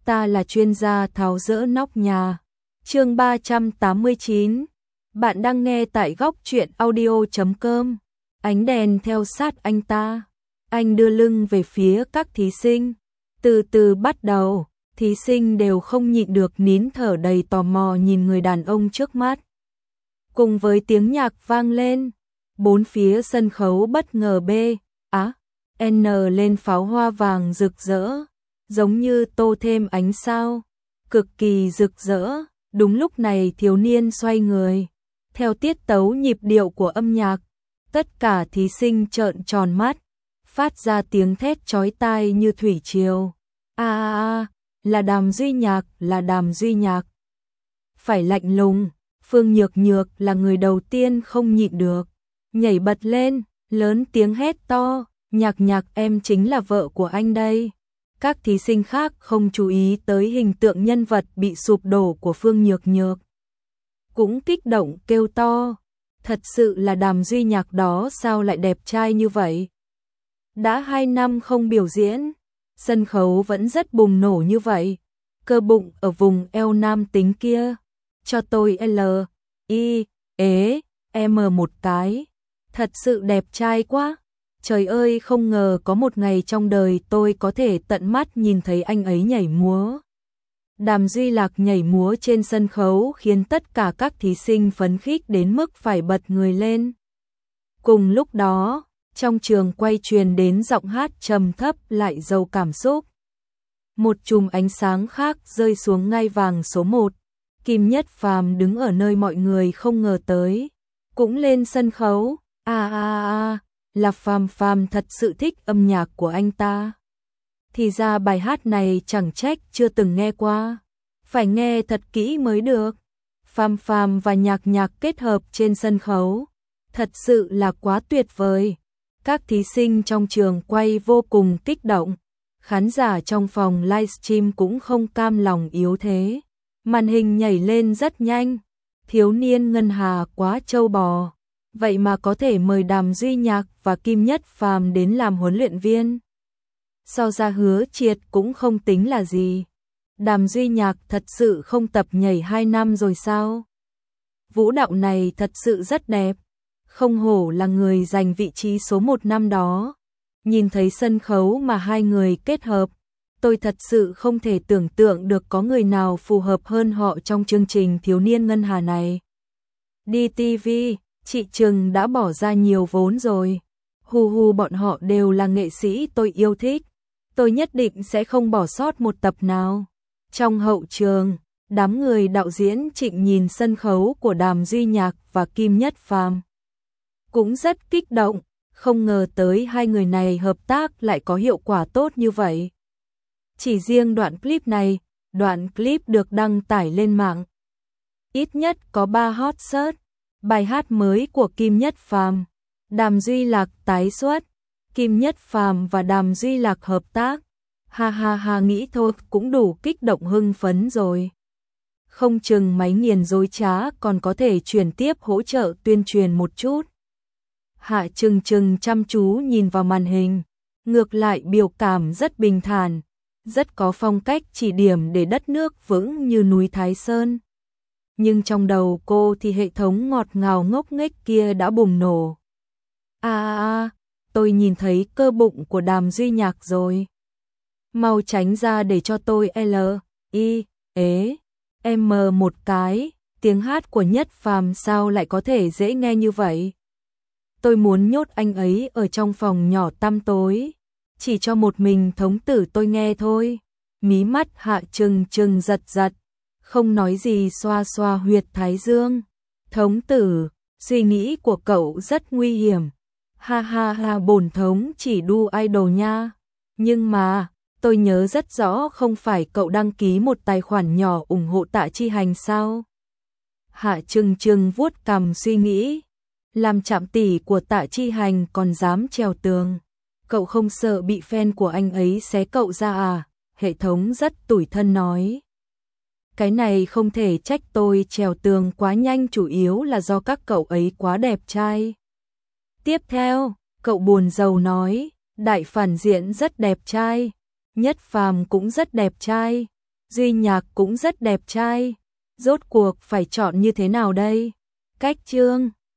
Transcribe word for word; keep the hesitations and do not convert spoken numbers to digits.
ta là chuyên gia tháo dỡ nóc nhà. Chương ba trăm tám mươi chín. Bạn đang nghe tại góc truyện audio chấm com. Ánh đèn theo sát anh ta. Anh đưa lưng về phía các thí sinh. Từ từ bắt đầu, thí sinh đều không nhịn được nín thở đầy tò mò nhìn người đàn ông trước mắt. Cùng với tiếng nhạc vang lên, bốn phía sân khấu bất ngờ B, á, N lên pháo hoa vàng rực rỡ, giống như tô thêm ánh sao, cực kỳ rực rỡ. Đúng lúc này thiếu niên xoay người, theo tiết tấu nhịp điệu của âm nhạc, tất cả thí sinh trợn tròn mắt, phát ra tiếng thét chói tai như thủy triều. A a a, là Đàm Duy Nhạc, là Đàm Duy Nhạc. Phải lạnh lùng, Phương Nhược Nhược là người đầu tiên không nhịn được, nhảy bật lên, lớn tiếng hét to, Nhạc Nhạc em chính là vợ của anh đây. Các thí sinh khác không chú ý tới hình tượng nhân vật bị sụp đổ của Phương Nhược Nhược, cũng kích động kêu to, thật sự là Đàm Duy Nhạc đó sao lại đẹp trai như vậy. Đã hai năm không biểu diễn, sân khấu vẫn rất bùng nổ như vậy, cơ bụng ở vùng eo nam tính kia, cho tôi L, I, ế, M một cái, thật sự đẹp trai quá. Trời ơi, không ngờ có một ngày trong đời tôi có thể tận mắt nhìn thấy anh ấy nhảy múa. Đàm Duy Lạc nhảy múa trên sân khấu khiến tất cả các thí sinh phấn khích đến mức phải bật người lên. Cùng lúc đó, trong trường quay truyền đến giọng hát trầm thấp lại giàu cảm xúc. Một chùm ánh sáng khác rơi xuống ngai vàng số một. Kim Nhất Phàm đứng ở nơi mọi người không ngờ tới, cũng lên sân khấu. A a a, là Phàm Phàm thật sự thích âm nhạc của anh ta. Thì ra bài hát này chẳng trách chưa từng nghe qua, phải nghe thật kỹ mới được. Phàm Phàm và Nhạc Nhạc kết hợp trên sân khấu, thật sự là quá tuyệt vời. Các thí sinh trong trường quay vô cùng kích động, khán giả trong phòng livestream cũng không cam lòng yếu thế. Màn hình nhảy lên rất nhanh, thiếu niên Ngân Hà quá trâu bò, vậy mà có thể mời Đàm Duy Nhạc và Kim Nhất Phàm đến làm huấn luyện viên. So ra Hứa Triệt cũng không tính là gì. Đàm Duy Nhạc thật sự không tập nhảy hai năm rồi sao? Vũ đạo này thật sự rất đẹp, không hổ là người giành vị trí số một năm đó. Nhìn thấy sân khấu mà hai người kết hợp, tôi thật sự không thể tưởng tượng được có người nào phù hợp hơn họ trong chương trình thiếu niên Ngân Hà này. Đi ti vi, chị Trừng đã bỏ ra nhiều vốn rồi. Hu hu, bọn họ đều là nghệ sĩ tôi yêu thích. Tôi nhất định sẽ không bỏ sót một tập nào. Trong hậu trường, đám người đạo diễn Trịnh nhìn sân khấu của Đàm Duy Nhạc và Kim Nhất Phàm, cũng rất kích động, không ngờ tới hai người này hợp tác lại có hiệu quả tốt như vậy. Chỉ riêng đoạn clip này, đoạn clip được đăng tải lên mạng, ít nhất có ba hot search. Bài hát mới của Kim Nhất Phàm, Đàm Duy Lạc tái xuất, Kim Nhất Phàm và Đàm Duy Lạc hợp tác. Ha ha ha, nghĩ thôi cũng đủ kích động hưng phấn rồi. Không chừng máy nghiền dối trá còn có thể chuyển tiếp hỗ trợ tuyên truyền một chút. Hạ Trừng Trừng chăm chú nhìn vào màn hình, ngược lại biểu cảm rất bình thản, rất có phong cách chỉ điểm để đất nước vững như núi Thái Sơn. Nhưng trong đầu cô thì hệ thống ngọt ngào ngốc nghếch kia đã bùng nổ. A a a, tôi nhìn thấy cơ bụng của Đàm Duy Nhạc rồi. Mau tránh ra để cho tôi L, I, ế, M một cái, tiếng hát của Nhất Phàm sao lại có thể dễ nghe như vậy. Tôi muốn nhốt anh ấy ở trong phòng nhỏ tăm tối, chỉ cho một mình thống tử tôi nghe thôi. Mí mắt Hạ Trừng Trừng giật giật, không nói gì xoa xoa huyệt thái dương. Thống tử, suy nghĩ của cậu rất nguy hiểm. Ha ha ha, bổn thống chỉ đu idol nha. Nhưng mà, tôi nhớ rất rõ không phải cậu đăng ký một tài khoản nhỏ ủng hộ Tạ Chi Hành sao? Hạ Trừng Trừng vuốt cằm suy nghĩ. Làm trạm tỷ của Tạ Chi Hành còn dám trèo tường. Cậu không sợ bị fan của anh ấy xé cậu ra à? Hệ thống rất tủi thân nói. Cái này không thể trách tôi trèo tường quá nhanh, chủ yếu là do các cậu ấy quá đẹp trai. Tiếp theo, cậu buồn rầu nói, đại phản diện rất đẹp trai, Nhất Phàm cũng rất đẹp trai, Duy Nhạc cũng rất đẹp trai. Rốt cuộc phải chọn như thế nào đây? Cách chương